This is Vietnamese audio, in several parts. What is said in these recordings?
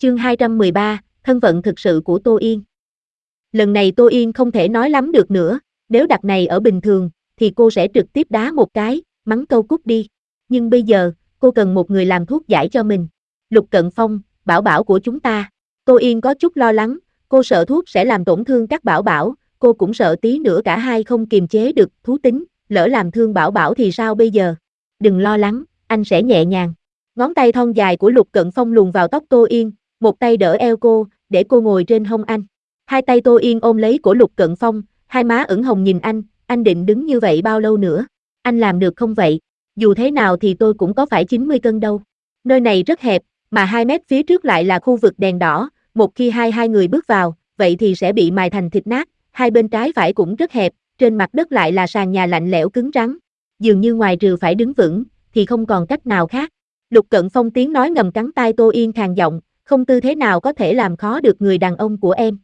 Chương 213, thân phận thực sự của Tô Yên. Lần này Tô Yên không thể nói lắm được nữa, nếu đặt này ở bình thường, thì cô sẽ trực tiếp đá một cái, mắng câu cút đi. Nhưng bây giờ, cô cần một người làm thuốc giải cho mình. Lục Cận Phong, bảo bảo của chúng ta. Tô Yên có chút lo lắng, cô sợ thuốc sẽ làm tổn thương các bảo bảo, cô cũng sợ tí nữa cả hai không kiềm chế được thú tính, lỡ làm thương bảo bảo thì sao bây giờ? Đừng lo lắng, anh sẽ nhẹ nhàng. Ngón tay thon dài của Lục Cận Phong luồn vào tóc Tô Yên, một tay đỡ eo cô, để cô ngồi trên hông anh. Hai tay Tô Yên ôm lấy cổ Lục Cận Phong, hai má ửng hồng nhìn anh định đứng như vậy bao lâu nữa? Anh làm được không vậy? Dù thế nào thì tôi cũng có phải 90 cân đâu. Nơi này rất hẹp, mà 2 mét phía trước lại là khu vực đèn đỏ, một khi hai người bước vào, vậy thì sẽ bị mài thành thịt nát, hai bên trái phải cũng rất hẹp, trên mặt đất lại là sàn nhà lạnh lẽo cứng rắn. Dường như ngoài trừ phải đứng vững, thì không còn cách nào khác. Lục Cận Phong tiếng nói ngầm cắn tai Tô Yên khàn giọng, không tư thế nào có thể làm khó được người đàn ông của em.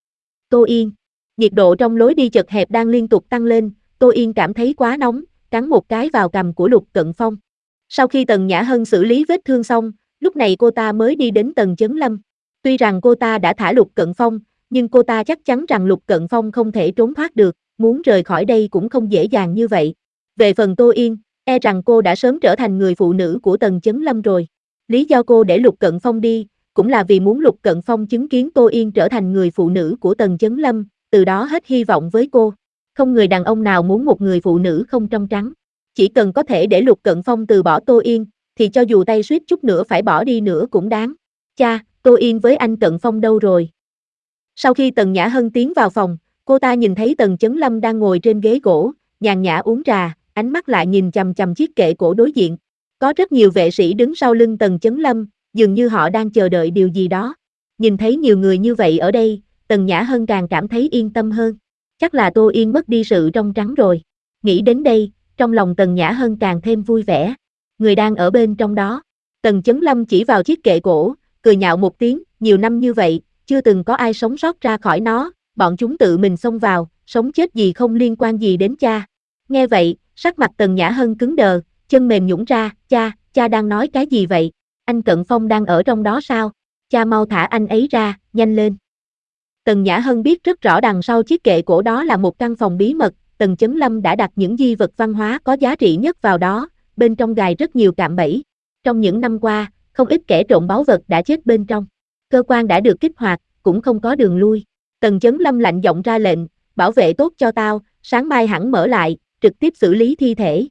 Tô Yên, nhiệt độ trong lối đi chật hẹp đang liên tục tăng lên, Tô Yên cảm thấy quá nóng, cắn một cái vào cằm của Lục Cận Phong. Sau khi Tần Nhã Hân xử lý vết thương xong, lúc này cô ta mới đi đến Tần Chấn Lâm. Tuy rằng cô ta đã thả Lục Cận Phong, nhưng cô ta chắc chắn rằng Lục Cận Phong không thể trốn thoát được, muốn rời khỏi đây cũng không dễ dàng như vậy. Về phần Tô Yên, e rằng cô đã sớm trở thành người phụ nữ của Tần Chấn Lâm rồi. Lý do cô để Lục Cận Phong đi, cũng là vì muốn Lục Cận Phong chứng kiến Tô Yên trở thành người phụ nữ của Tần Chấn Lâm, từ đó hết hy vọng với cô. Không người đàn ông nào muốn một người phụ nữ không trong trắng. Chỉ cần có thể để Lục Cận Phong từ bỏ Tô Yên, thì cho dù tay suýt chút nữa phải bỏ đi nữa cũng đáng. Cha, Tô Yên với anh Cận Phong đâu rồi? Sau khi Tần Nhã Hân tiến vào phòng, cô ta nhìn thấy Tần Chấn Lâm đang ngồi trên ghế gỗ, nhàn nhã uống trà, ánh mắt lại nhìn chằm chằm chiếc kệ cổ đối diện. Có rất nhiều vệ sĩ đứng sau lưng Tần Chấn Lâm, dường như họ đang chờ đợi điều gì đó. Nhìn thấy nhiều người như vậy ở đây, Tần Nhã Hân càng cảm thấy yên tâm hơn. Chắc là Tô Yên mất đi sự trong trắng rồi. Nghĩ đến đây, trong lòng Tần Nhã Hân càng thêm vui vẻ. Người đang ở bên trong đó. Tần Chấn Lâm chỉ vào chiếc kệ cổ, cười nhạo một tiếng, nhiều năm như vậy, chưa từng có ai sống sót ra khỏi nó, bọn chúng tự mình xông vào, sống chết gì không liên quan gì đến cha. Nghe vậy, sắc mặt Tần Nhã Hân cứng đờ, chân mềm nhũn ra, cha đang nói cái gì vậy? Anh Cận Phong đang ở trong đó sao? Cha mau thả anh ấy ra, nhanh lên. Tần Nhã Hân biết rất rõ đằng sau chiếc kệ cổ đó là một căn phòng bí mật, Tần Chấn Lâm đã đặt những di vật văn hóa có giá trị nhất vào đó, bên trong gài rất nhiều cạm bẫy. Trong những năm qua, không ít kẻ trộm báu vật đã chết bên trong. Cơ quan đã được kích hoạt, cũng không có đường lui. Tần Chấn Lâm lạnh giọng ra lệnh, bảo vệ tốt cho tao, sáng mai hẳn mở lại, trực tiếp xử lý thi thể.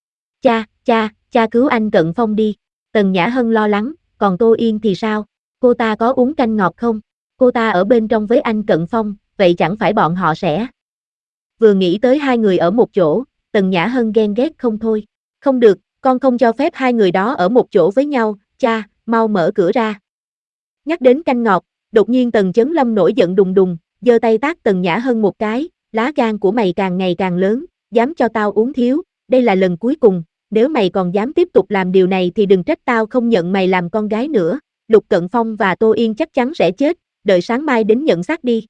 Cha cứu anh Cận Phong đi. Tần Nhã Hân lo lắng, còn Tô Yên thì sao? Cô ta có uống canh ngọt không? Cô ta ở bên trong với anh Cận Phong, vậy chẳng phải bọn họ sẽ... Vừa nghĩ tới hai người ở một chỗ, Tần Nhã Hân ghen ghét không thôi. Không được, con không cho phép hai người đó ở một chỗ với nhau, cha, mau mở cửa ra. Nhắc đến canh ngọt, đột nhiên Tần Chấn Lâm nổi giận đùng đùng, giơ tay tát Tần Nhã Hân một cái, lá gan của mày càng ngày càng lớn, dám cho tao uống thiếu, đây là lần cuối cùng, nếu mày còn dám tiếp tục làm điều này thì đừng trách tao không nhận mày làm con gái nữa. Lục Cận Phong và Tô Yên chắc chắn sẽ chết, đợi sáng mai đến nhận xác đi.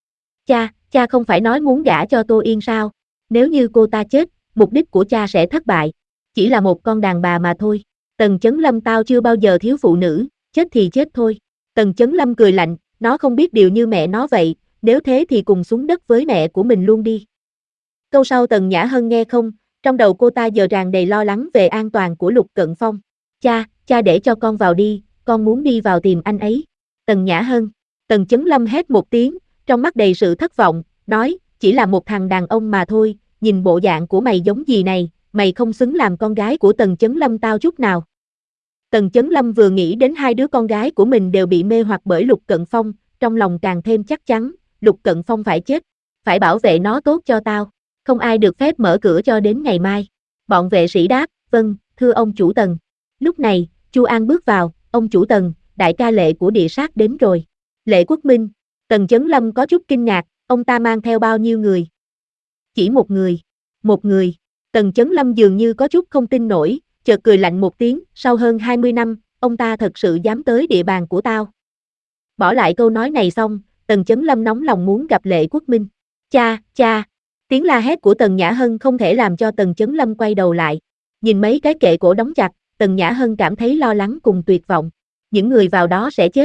Cha không phải nói muốn gả cho Tô Yên sao? Nếu như cô ta chết, mục đích của cha sẽ thất bại. Chỉ là một con đàn bà mà thôi. Tần Chấn Lâm tao chưa bao giờ thiếu phụ nữ, chết thì chết thôi. Tần Chấn Lâm cười lạnh, nó không biết điều như mẹ nó vậy, nếu thế thì cùng xuống đất với mẹ của mình luôn đi. Câu sau Tần Nhã Hân nghe không, trong đầu cô ta giờ tràn đầy lo lắng về an toàn của Lục Cận Phong. Cha để cho con vào đi, con muốn đi vào tìm anh ấy. Tần Nhã Hân, Tần Chấn Lâm hét một tiếng, trong mắt đầy sự thất vọng, nói, chỉ là một thằng đàn ông mà thôi, nhìn bộ dạng của mày giống gì này, mày không xứng làm con gái của Tần Chấn Lâm tao chút nào. Tần Chấn Lâm vừa nghĩ đến hai đứa con gái của mình đều bị mê hoặc bởi Lục Cận Phong, trong lòng càng thêm chắc chắn, Lục Cận Phong phải chết, phải bảo vệ nó tốt cho tao, không ai được phép mở cửa cho đến ngày mai. Bọn vệ sĩ đáp, vâng, thưa ông chủ Tần. Lúc này, Chu An bước vào, ông chủ Tần, đại ca Lệ của địa sát đến rồi. Lệ Quốc Minh. Tần Chấn Lâm có chút kinh ngạc, ông ta mang theo bao nhiêu người? Chỉ một người. Tần Chấn Lâm dường như có chút không tin nổi, chợt cười lạnh một tiếng, sau hơn 20 năm, ông ta thật sự dám tới địa bàn của tao. Bỏ lại câu nói này xong, Tần Chấn Lâm nóng lòng muốn gặp Lệ Quốc Minh. Cha, tiếng la hét của Tần Nhã Hân không thể làm cho Tần Chấn Lâm quay đầu lại. Nhìn mấy cái kệ cổ đóng chặt, Tần Nhã Hân cảm thấy lo lắng cùng tuyệt vọng. Những người vào đó sẽ chết.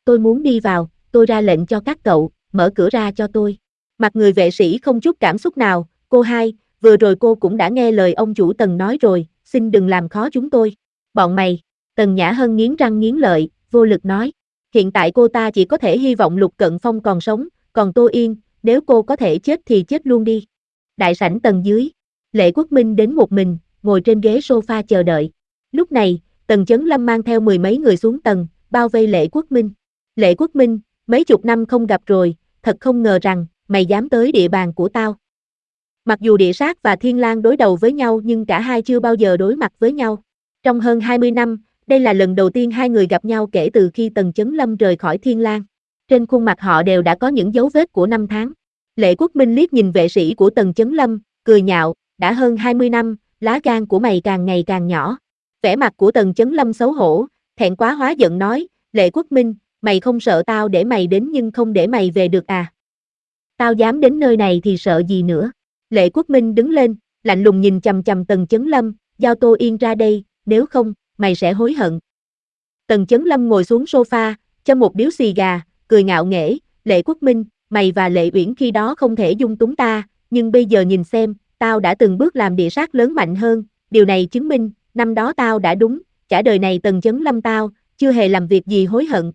tôi muốn đi vào, tôi ra lệnh cho các cậu, mở cửa ra cho tôi. Mặt người vệ sĩ không chút cảm xúc nào, cô hai, vừa rồi cô cũng đã nghe lời ông chủ Tần nói rồi, xin đừng làm khó chúng tôi. Bọn mày, Tần Nhã Hân nghiến răng nghiến lợi, vô lực nói. Hiện tại cô ta chỉ có thể hy vọng Lục Cận Phong còn sống, còn Tô Yên, nếu cô có thể chết thì chết luôn đi. Đại sảnh tầng dưới, Lệ Quốc Minh đến một mình, ngồi trên ghế sofa chờ đợi. Lúc này, Tần Chấn Lâm mang theo mười mấy người xuống tầng, bao vây Lệ Quốc Minh. Lệ Quốc Minh, mấy chục năm không gặp rồi, thật không ngờ rằng, mày dám tới địa bàn của tao. Mặc dù Địa Sát và Thiên Lang đối đầu với nhau nhưng cả hai chưa bao giờ đối mặt với nhau. Trong hơn 20 năm, đây là lần đầu tiên hai người gặp nhau kể từ khi Tần Chấn Lâm rời khỏi Thiên Lang. Trên khuôn mặt họ đều đã có những dấu vết của năm tháng. Lệ Quốc Minh liếc nhìn vệ sĩ của Tần Chấn Lâm, cười nhạo, đã hơn 20 năm, lá gan của mày càng ngày càng nhỏ. Vẻ mặt của Tần Chấn Lâm xấu hổ, thẹn quá hóa giận nói, Lệ Quốc Minh, mày không sợ tao để mày đến nhưng không để mày về được à? Tao dám đến nơi này thì sợ gì nữa? Lệ Quốc Minh đứng lên, lạnh lùng nhìn chằm chằm Tần Chấn Lâm, giao Tô Yên ra đây, nếu không, mày sẽ hối hận. Tần Chấn Lâm ngồi xuống sofa, châm một điếu xì gà, cười ngạo nghễ, Lệ Quốc Minh, mày và Lệ Uyển khi đó không thể dung túng ta, nhưng bây giờ nhìn xem, tao đã từng bước làm địa sát lớn mạnh hơn, điều này chứng minh, năm đó tao đã đúng, cả đời này Tần Chấn Lâm tao, chưa hề làm việc gì hối hận.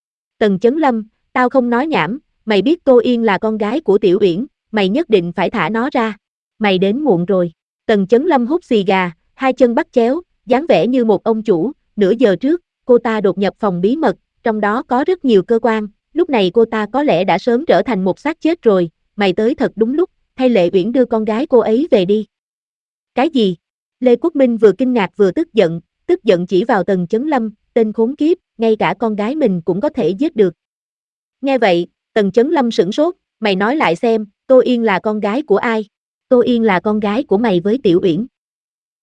Tần Chấn Lâm, tao không nói nhảm, mày biết Tô Yên là con gái của Tiểu Uyển, mày nhất định phải thả nó ra. Mày đến muộn rồi. Tần Chấn Lâm hút xì gà, hai chân bắt chéo, dáng vẻ như một ông chủ, nửa giờ trước, cô ta đột nhập phòng bí mật, trong đó có rất nhiều cơ quan, lúc này cô ta có lẽ đã sớm trở thành một xác chết rồi, mày tới thật đúng lúc, thay Lệ Uyển đưa con gái cô ấy về đi. Cái gì? Lê Quốc Minh vừa kinh ngạc vừa tức giận chỉ vào Tần Chấn Lâm, tên khốn kiếp, ngay cả con gái mình cũng có thể giết được. Nghe vậy, Tần Chấn Lâm sửng sốt, mày nói lại xem, Tô Yên là con gái của ai? Tô Yên là con gái của mày với Tiểu Uyển.